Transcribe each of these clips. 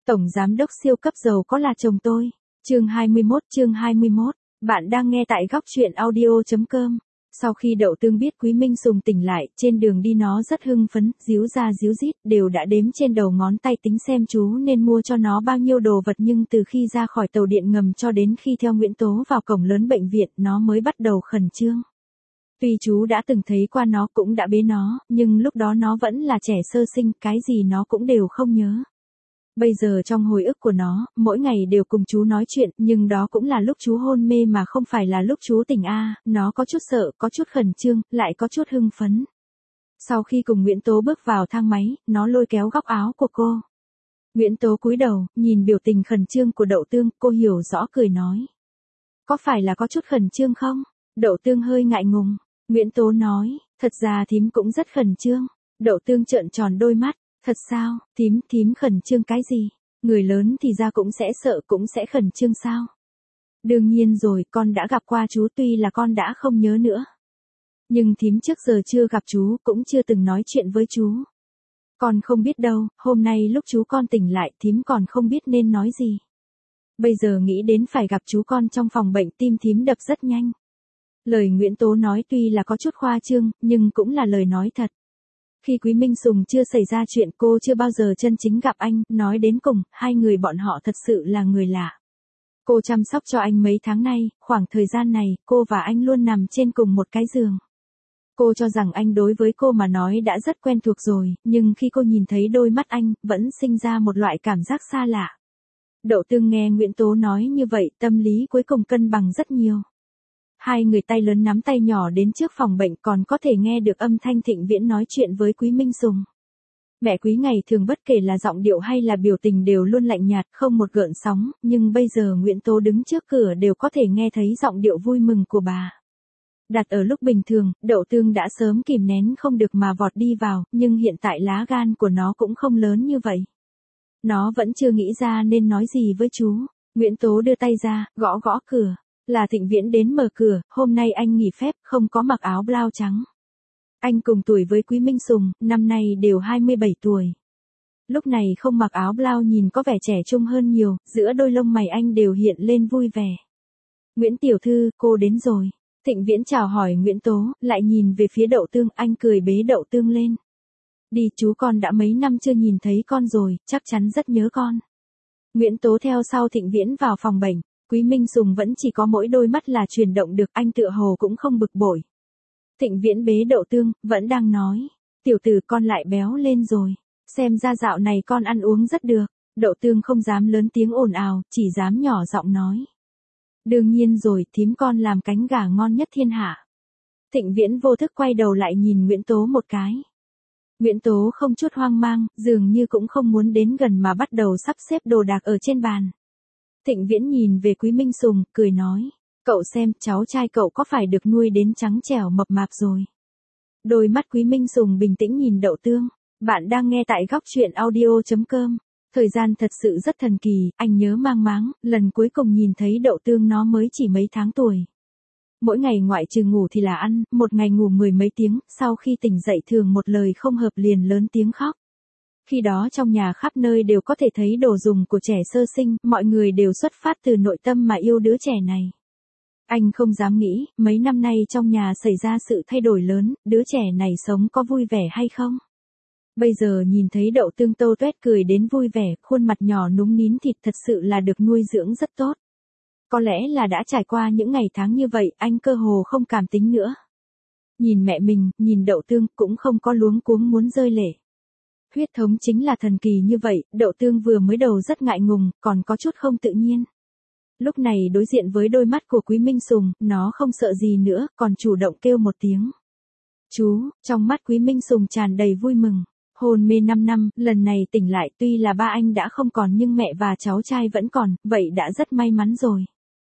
Tổng giám đốc siêu cấp giàu có là chồng tôi. Chương 21. Bạn đang nghe tại góc truyện audio.com. Sau khi Đậu Tương biết Quý Minh Sùng tỉnh lại, trên đường đi nó rất hưng phấn, díu ra díu dít, đều đã đếm trên đầu ngón tay tính xem chú nên mua cho nó bao nhiêu đồ vật, nhưng từ khi ra khỏi tàu điện ngầm cho đến khi theo Nguyễn Tố vào cổng lớn bệnh viện, nó mới bắt đầu khẩn trương. Tuy chú đã từng thấy qua nó, cũng đã bế nó, nhưng lúc đó nó vẫn là trẻ sơ sinh, cái gì nó cũng đều không nhớ. Bây giờ trong hồi ức của nó, mỗi ngày đều cùng chú nói chuyện, nhưng đó cũng là lúc chú hôn mê mà không phải là lúc chú tỉnh nó có chút sợ, có chút khẩn trương, lại có chút hưng phấn. Sau khi cùng Nguyễn Tố bước vào thang máy, nó lôi kéo góc áo của cô. Nguyễn Tố cúi đầu, nhìn biểu tình khẩn trương của Đậu Tương, cô hiểu rõ cười nói. Có phải là có chút khẩn trương không? Đậu Tương hơi ngại ngùng. Nguyễn Tố nói, thật ra thím cũng rất khẩn trương. Đậu Tương trợn tròn đôi mắt. Thật sao, thím khẩn trương cái gì? Người lớn thì ra cũng sẽ sợ, cũng sẽ khẩn trương sao? Đương nhiên rồi, con đã gặp qua chú, tuy là con đã không nhớ nữa. Nhưng thím trước giờ chưa gặp chú, cũng chưa từng nói chuyện với chú. Con không biết đâu, hôm nay lúc chú con tỉnh lại, thím còn không biết nên nói gì. Bây giờ nghĩ đến phải gặp chú con trong phòng bệnh, tim thím đập rất nhanh. Lời Nguyễn Tố nói tuy là có chút khoa trương, nhưng cũng là lời nói thật. Khi Quý Minh Sùng chưa xảy ra chuyện, cô chưa bao giờ chân chính gặp anh, nói đến cùng, hai người bọn họ thật sự là người lạ. Cô chăm sóc cho anh mấy tháng nay, khoảng thời gian này, cô và anh luôn nằm trên cùng một cái giường. Cô cho rằng anh đối với cô mà nói đã rất quen thuộc rồi, nhưng khi cô nhìn thấy đôi mắt anh, vẫn sinh ra một loại cảm giác xa lạ. Đậu Tương nghe Nguyễn Tố nói như vậy, tâm lý cuối cùng cân bằng rất nhiều. Hai người tay lớn nắm tay nhỏ đến trước phòng bệnh, còn có thể nghe được âm thanh Thịnh Viễn nói chuyện với Quý Minh Sùng. Mẹ Quý ngày thường bất kể là giọng điệu hay là biểu tình đều luôn lạnh nhạt, không một gợn sóng, nhưng bây giờ Nguyễn Tố đứng trước cửa đều có thể nghe thấy giọng điệu vui mừng của bà. Đặt ở lúc bình thường, Đậu Tương đã sớm kìm nén không được mà vọt đi vào, nhưng hiện tại lá gan của nó cũng không lớn như vậy. Nó vẫn chưa nghĩ ra nên nói gì với chú. Nguyễn Tố đưa tay ra, gõ gõ cửa. Là Thịnh Viễn đến mở cửa, hôm nay anh nghỉ phép, không có mặc áo blau trắng. Anh cùng tuổi với Quý Minh Sùng, năm nay đều 27 tuổi. Lúc này không mặc áo blau nhìn có vẻ trẻ trung hơn nhiều, giữa đôi lông mày anh đều hiện lên vui vẻ. Nguyễn tiểu thư, cô đến rồi. Thịnh Viễn chào hỏi Nguyễn Tố, lại nhìn về phía Đậu Tương, anh cười bế Đậu Tương lên. Đi, chú con đã mấy năm chưa nhìn thấy con rồi, chắc chắn rất nhớ con. Nguyễn Tố theo sau Thịnh Viễn vào phòng bệnh. Quý Minh Sùng vẫn chỉ có mỗi đôi mắt là chuyển động được, anh tựa hồ cũng không bực bội. Thịnh Viễn bế Đậu Tương, vẫn đang nói. Tiểu tử con lại béo lên rồi. Xem ra dạo này con ăn uống rất được. Đậu Tương không dám lớn tiếng ồn ào, chỉ dám nhỏ giọng nói. Đương nhiên rồi, thím con làm cánh gà ngon nhất thiên hạ. Thịnh Viễn vô thức quay đầu lại nhìn Nguyễn Tố một cái. Nguyễn Tố không chút hoang mang, dường như cũng không muốn đến gần mà bắt đầu sắp xếp đồ đạc ở trên bàn. Thịnh Viễn nhìn về Quý Minh Sùng, cười nói, cậu xem, cháu trai cậu có phải được nuôi đến trắng trẻo mập mạp rồi. Đôi mắt Quý Minh Sùng bình tĩnh nhìn Đậu Tương. Bạn đang nghe tại góc truyện audio.com. Thời gian thật sự rất thần kỳ, anh nhớ mang máng, lần cuối cùng nhìn thấy Đậu Tương nó mới chỉ mấy tháng tuổi. Mỗi ngày ngoại trừ ngủ thì là ăn, một ngày ngủ 10 mấy tiếng, sau khi tỉnh dậy thường một lời không hợp liền lớn tiếng khóc. Khi đó trong nhà khắp nơi đều có thể thấy đồ dùng của trẻ sơ sinh, mọi người đều xuất phát từ nội tâm mà yêu đứa trẻ này. Anh không dám nghĩ, mấy năm nay trong nhà xảy ra sự thay đổi lớn, đứa trẻ này sống có vui vẻ hay không? Bây giờ nhìn thấy Đậu Tương tâu tuét cười đến vui vẻ, khuôn mặt nhỏ núm nín thịt, thật sự là được nuôi dưỡng rất tốt. Có lẽ là đã trải qua những ngày tháng như vậy, anh cơ hồ không cảm tính nữa. Nhìn mẹ mình, nhìn Đậu Tương, cũng không có luống cuống muốn rơi lệ. Huyết thống chính là thần kỳ như vậy, Đậu Tương vừa mới đầu rất ngại ngùng, còn có chút không tự nhiên. Lúc này đối diện với đôi mắt của Quý Minh Sùng, nó không sợ gì nữa, còn chủ động kêu một tiếng. Chú, trong mắt Quý Minh Sùng tràn đầy vui mừng. Hôn mê 5 năm, lần này tỉnh lại, tuy là ba anh đã không còn nhưng mẹ và cháu trai vẫn còn, vậy đã rất may mắn rồi.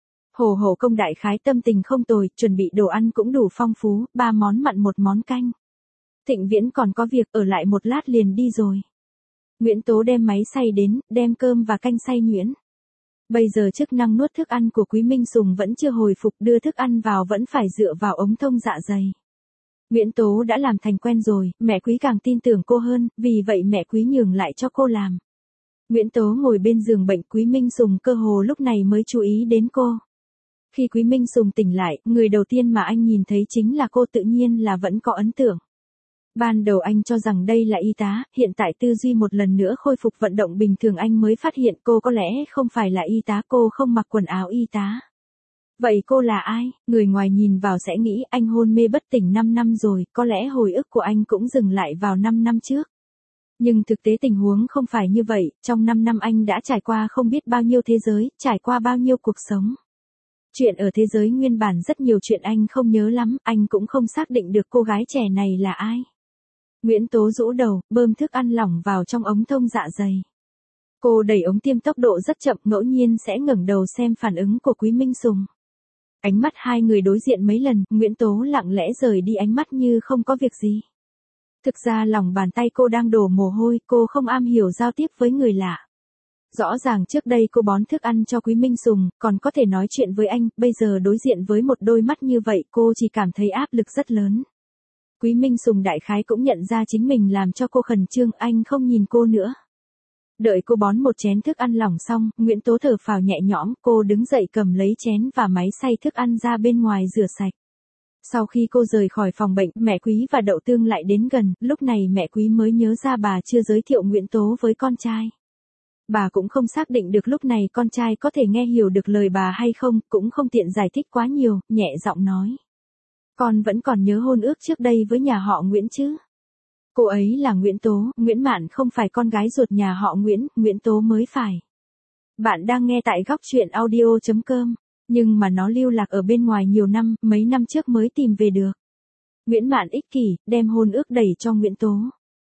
Hồ Hổ Công đại khái tâm tình không tồi, chuẩn bị đồ ăn cũng đủ phong phú, 3 món mặn 1 món canh. Thịnh Viễn còn có việc, ở lại một lát liền đi rồi. Nguyễn Tố đem máy xay đến, đem cơm và canh xay nhuyễn. Bây giờ chức năng nuốt thức ăn của Quý Minh Sùng vẫn chưa hồi phục, đưa thức ăn vào vẫn phải dựa vào ống thông dạ dày. Nguyễn Tố đã làm thành quen rồi, mẹ Quý càng tin tưởng cô hơn, vì vậy mẹ Quý nhường lại cho cô làm. Nguyễn Tố ngồi bên giường bệnh, Quý Minh Sùng cơ hồ lúc này mới chú ý đến cô. Khi Quý Minh Sùng tỉnh lại, người đầu tiên mà anh nhìn thấy chính là cô, tự nhiên là vẫn có ấn tượng. Ban đầu anh cho rằng đây là y tá, hiện tại tư duy một lần nữa khôi phục vận động bình thường, anh mới phát hiện cô có lẽ không phải là y tá, cô không mặc quần áo y tá. Vậy cô là ai? Người ngoài nhìn vào sẽ nghĩ anh hôn mê bất tỉnh 5 năm rồi, có lẽ hồi ức của anh cũng dừng lại vào 5 năm trước. Nhưng thực tế tình huống không phải như vậy, trong 5 năm anh đã trải qua không biết bao nhiêu thế giới, trải qua bao nhiêu cuộc sống. Chuyện ở thế giới nguyên bản rất nhiều chuyện anh không nhớ lắm, anh cũng không xác định được cô gái trẻ này là ai. Nguyễn Tố rũ đầu, bơm thức ăn lỏng vào trong ống thông dạ dày. Cô đẩy ống tiêm tốc độ rất chậm, ngẫu nhiên sẽ ngẩng đầu xem phản ứng của Quý Minh Sùng. Ánh mắt hai người đối diện mấy lần, Nguyễn Tố lặng lẽ rời đi ánh mắt như không có việc gì. Thực ra lòng bàn tay cô đang đổ mồ hôi, cô không am hiểu giao tiếp với người lạ. Rõ ràng trước đây cô bón thức ăn cho Quý Minh Sùng, còn có thể nói chuyện với anh, bây giờ đối diện với một đôi mắt như vậy cô chỉ cảm thấy áp lực rất lớn. Quý Minh Sùng đại khái cũng nhận ra chính mình làm cho cô khẩn trương, anh không nhìn cô nữa. Đợi cô bón một chén thức ăn lỏng xong, Nguyễn Tố thở phào nhẹ nhõm, cô đứng dậy cầm lấy chén và máy xay thức ăn ra bên ngoài rửa sạch. Sau khi cô rời khỏi phòng bệnh, mẹ Quý và Đậu Tương lại đến gần, lúc này mẹ Quý mới nhớ ra bà chưa giới thiệu Nguyễn Tố với con trai. Bà cũng không xác định được lúc này con trai có thể nghe hiểu được lời bà hay không, cũng không tiện giải thích quá nhiều, nhẹ giọng nói. Con vẫn còn nhớ hôn ước trước đây với nhà họ Nguyễn chứ? Cô ấy là Nguyễn Tố, Nguyễn Mạn không phải con gái ruột nhà họ Nguyễn, Nguyễn Tố mới phải. Bạn đang nghe tại góc truyện audio.com, nhưng mà nó lưu lạc ở bên ngoài nhiều năm, mấy năm trước mới tìm về được. Nguyễn Mạn ích kỷ, đem hôn ước đẩy cho Nguyễn Tố.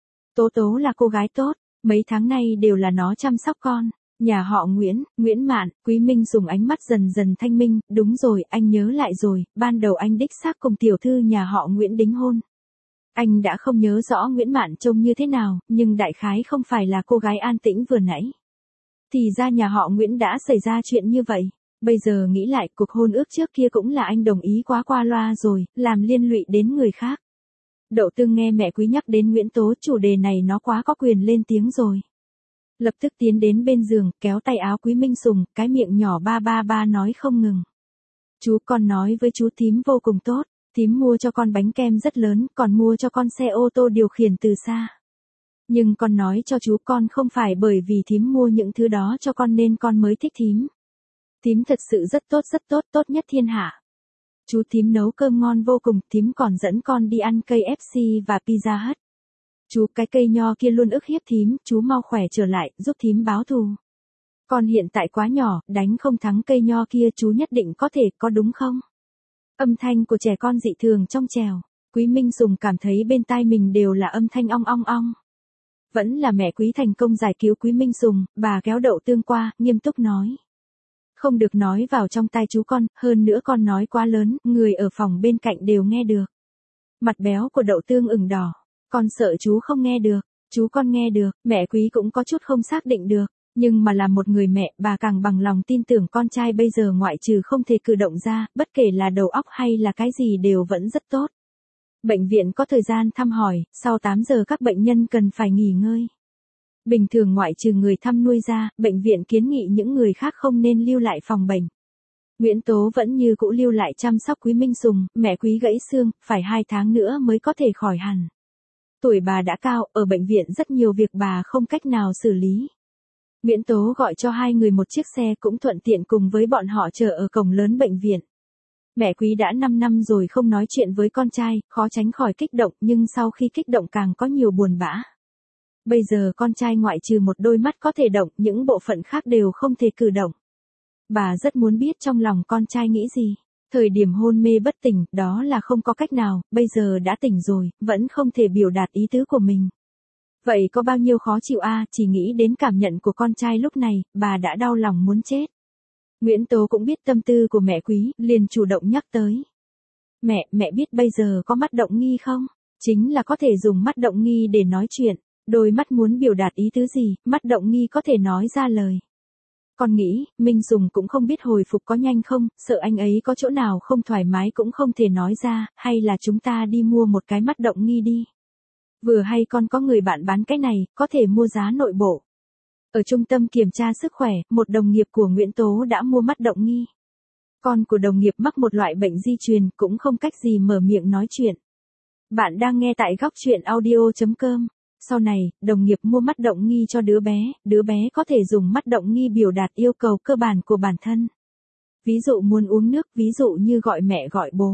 Tố Tố là cô gái tốt, mấy tháng nay đều là nó chăm sóc con. Nhà họ Nguyễn, Nguyễn Mạn, Quý Minh dùng ánh mắt dần dần thanh minh, đúng rồi, anh nhớ lại rồi, ban đầu anh đích xác cùng tiểu thư nhà họ Nguyễn đính hôn. Anh đã không nhớ rõ Nguyễn Mạn trông như thế nào, nhưng đại khái không phải là cô gái an tĩnh vừa nãy. Thì ra nhà họ Nguyễn đã xảy ra chuyện như vậy. Bây giờ nghĩ lại, cuộc hôn ước trước kia cũng là anh đồng ý quá qua loa rồi, làm liên lụy đến người khác. Đậu Tương nghe mẹ Quý nhắc đến Nguyễn Tố, chủ đề này nó quá có quyền lên tiếng rồi. Lập tức tiến đến bên giường, kéo tay áo Quý Minh Sùng, cái miệng nhỏ ba ba ba nói không ngừng. Chú con nói với chú thím vô cùng tốt, thím mua cho con bánh kem rất lớn, còn mua cho con xe ô tô điều khiển từ xa. Nhưng con nói cho chú con không phải bởi vì thím mua những thứ đó cho con nên con mới thích thím. Thím thật sự rất tốt, tốt nhất thiên hạ. Chú thím nấu cơm ngon vô cùng, thím còn dẫn con đi ăn KFC và Pizza Hut. Chú cái cây nho kia luôn ức hiếp thím, chú mau khỏe trở lại, giúp thím báo thù. Con hiện tại quá nhỏ, đánh không thắng cây nho kia, chú nhất định có thể, có đúng không? Âm thanh của trẻ con dị thường trong trẻo. Quý Minh Sùng cảm thấy bên tai mình đều là âm thanh ong ong ong. Vẫn là mẹ Quý thành công giải cứu Quý Minh Sùng, bà kéo Đậu Tương qua, nghiêm túc nói. Không được nói vào trong tai chú con, hơn nữa con nói quá lớn, người ở phòng bên cạnh đều nghe được. Mặt béo của Đậu Tương ửng đỏ. Con sợ chú không nghe được, chú con nghe được, mẹ Quý cũng có chút không xác định được. Nhưng mà là một người mẹ, bà càng bằng lòng tin tưởng con trai bây giờ ngoại trừ không thể cử động ra, bất kể là đầu óc hay là cái gì đều vẫn rất tốt. Bệnh viện có thời gian thăm hỏi, sau 8 giờ các bệnh nhân cần phải nghỉ ngơi. Bình thường ngoại trừ người thăm nuôi ra, bệnh viện kiến nghị những người khác không nên lưu lại phòng bệnh. Nguyễn Tố vẫn như cũ lưu lại chăm sóc Quý Minh Sùng, mẹ Quý gãy xương, phải 2 tháng nữa mới có thể khỏi hẳn. Tuổi bà đã cao, ở bệnh viện rất nhiều việc bà không cách nào xử lý. Nguyễn Tố gọi cho hai người một chiếc xe cũng thuận tiện cùng với bọn họ chờ ở cổng lớn bệnh viện. Mẹ Quý đã 5 năm rồi không nói chuyện với con trai, khó tránh khỏi kích động, nhưng sau khi kích động càng có nhiều buồn bã. Bây giờ con trai ngoại trừ một đôi mắt có thể động, những bộ phận khác đều không thể cử động. Bà rất muốn biết trong lòng con trai nghĩ gì. Thời điểm hôn mê bất tỉnh, đó là không có cách nào, bây giờ đã tỉnh rồi, vẫn không thể biểu đạt ý tứ của mình. Vậy có bao nhiêu khó chịu chỉ nghĩ đến cảm nhận của con trai lúc này, bà đã đau lòng muốn chết. Nguyễn Tố cũng biết tâm tư của mẹ Quý, liền chủ động nhắc tới. Mẹ biết bây giờ có mắt động nghi không? Chính là có thể dùng mắt động nghi để nói chuyện. Đôi mắt muốn biểu đạt ý tứ gì, mắt động nghi có thể nói ra lời. Con nghĩ, Minh Sùng cũng không biết hồi phục có nhanh không, sợ anh ấy có chỗ nào không thoải mái cũng không thể nói ra, hay là chúng ta đi mua một cái mắt động nghi đi. Vừa hay con có người bạn bán cái này, có thể mua giá nội bộ. Ở trung tâm kiểm tra sức khỏe, một đồng nghiệp của Nguyễn Tố đã mua mắt động nghi. Con của đồng nghiệp mắc một loại bệnh di truyền, cũng không cách gì mở miệng nói chuyện. Bạn đang nghe tại góc chuyện audio.com. Sau này, đồng nghiệp mua mắt động nghi cho đứa bé có thể dùng mắt động nghi biểu đạt yêu cầu cơ bản của bản thân. Ví dụ muốn uống nước, ví dụ như gọi mẹ gọi bố.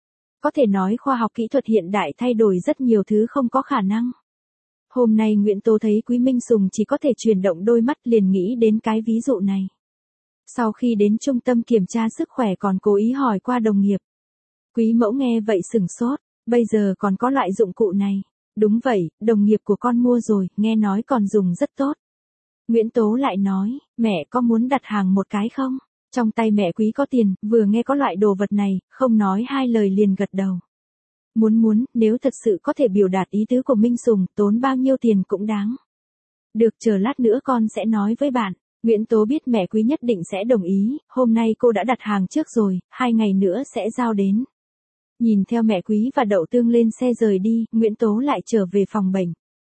Có thể nói khoa học kỹ thuật hiện đại thay đổi rất nhiều thứ không có khả năng. Hôm nay Nguyễn Tố thấy Quý Minh Sùng chỉ có thể chuyển động đôi mắt, liền nghĩ đến cái ví dụ này. Sau khi đến trung tâm kiểm tra sức khỏe còn cố ý hỏi qua đồng nghiệp. Quý mẫu nghe vậy sửng sốt, bây giờ còn có loại dụng cụ này. Đúng vậy, đồng nghiệp của con mua rồi, nghe nói còn dùng rất tốt. Nguyễn Tố lại nói, mẹ có muốn đặt hàng một cái không? Trong tay mẹ Quý có tiền, vừa nghe có loại đồ vật này, không nói hai lời liền gật đầu. Muốn, nếu thật sự có thể biểu đạt ý tứ của Minh Sùng, tốn bao nhiêu tiền cũng đáng. Được, chờ lát nữa con sẽ nói với bạn. Nguyễn Tố biết mẹ Quý nhất định sẽ đồng ý, hôm nay cô đã đặt hàng trước rồi, 2 ngày nữa sẽ giao đến. Nhìn theo mẹ Quý và Đậu Tương lên xe rời đi, Nguyễn Tố lại trở về phòng bệnh.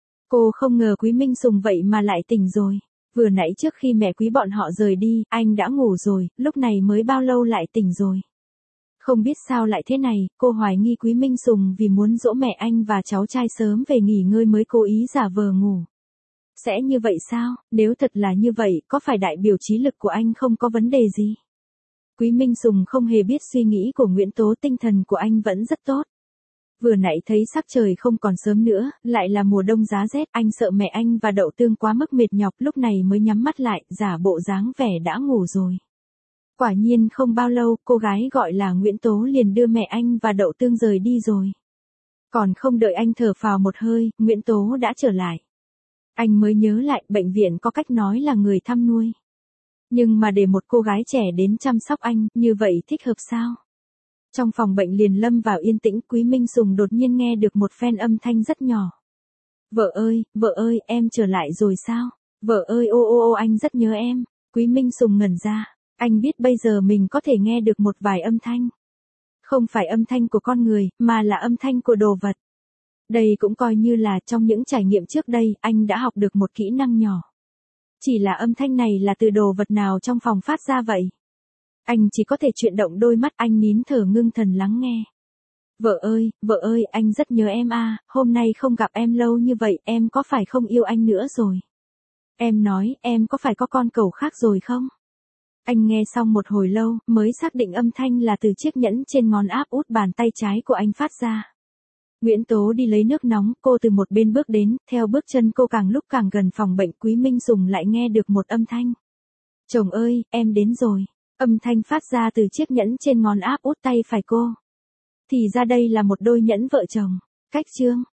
Cô không ngờ Quý Minh Sùng vậy mà lại tỉnh rồi. Vừa nãy trước khi mẹ Quý bọn họ rời đi, anh đã ngủ rồi, lúc này mới bao lâu lại tỉnh rồi. Không biết sao lại thế này, cô hoài nghi Quý Minh Sùng vì muốn dỗ mẹ anh và cháu trai sớm về nghỉ ngơi mới cố ý giả vờ ngủ. Sẽ như vậy sao? Nếu thật là như vậy, có phải đại biểu trí lực của anh không có vấn đề gì? Quý Minh Sùng không hề biết suy nghĩ của Nguyễn Tố, tinh thần của anh vẫn rất tốt. Vừa nãy thấy sắc trời không còn sớm nữa, lại là mùa đông giá rét, anh sợ mẹ anh và Đậu Tương quá mức mệt nhọc, lúc này mới nhắm mắt lại, giả bộ dáng vẻ đã ngủ rồi. Quả nhiên không bao lâu, cô gái gọi là Nguyễn Tố liền đưa mẹ anh và Đậu Tương rời đi rồi. Còn không đợi anh thở phào một hơi, Nguyễn Tố đã trở lại. Anh mới nhớ lại, bệnh viện có cách nói là người thăm nuôi. Nhưng mà để một cô gái trẻ đến chăm sóc anh, như vậy thích hợp sao? Trong phòng bệnh liền lâm vào yên tĩnh, Quý Minh Sùng đột nhiên nghe được một phen âm thanh rất nhỏ. Vợ ơi, em trở lại rồi sao? Vợ ơi, ô anh rất nhớ em. Quý Minh Sùng ngẩn ra, anh biết bây giờ mình có thể nghe được một vài âm thanh. Không phải âm thanh của con người, mà là âm thanh của đồ vật. Đây cũng coi như là trong những trải nghiệm trước đây, anh đã học được một kỹ năng nhỏ. Chỉ là âm thanh này là từ đồ vật nào trong phòng phát ra vậy? Anh chỉ có thể chuyển động đôi mắt, anh nín thở ngưng thần lắng nghe. Vợ ơi, anh rất nhớ em à, hôm nay không gặp em lâu như vậy, em có phải không yêu anh nữa rồi? Em nói, em có phải có con cẩu khác rồi không? Anh nghe xong một hồi lâu, mới xác định âm thanh là từ chiếc nhẫn trên ngón áp út bàn tay trái của anh phát ra. Nguyễn Tố đi lấy nước nóng, cô từ một bên bước đến, theo bước chân cô càng lúc càng gần phòng bệnh, Quý Minh Sùng lại nghe được một âm thanh. Chồng ơi, em đến rồi. Âm thanh phát ra từ chiếc nhẫn trên ngón áp út tay phải cô. Thì ra đây là một đôi nhẫn vợ chồng. Cách chương.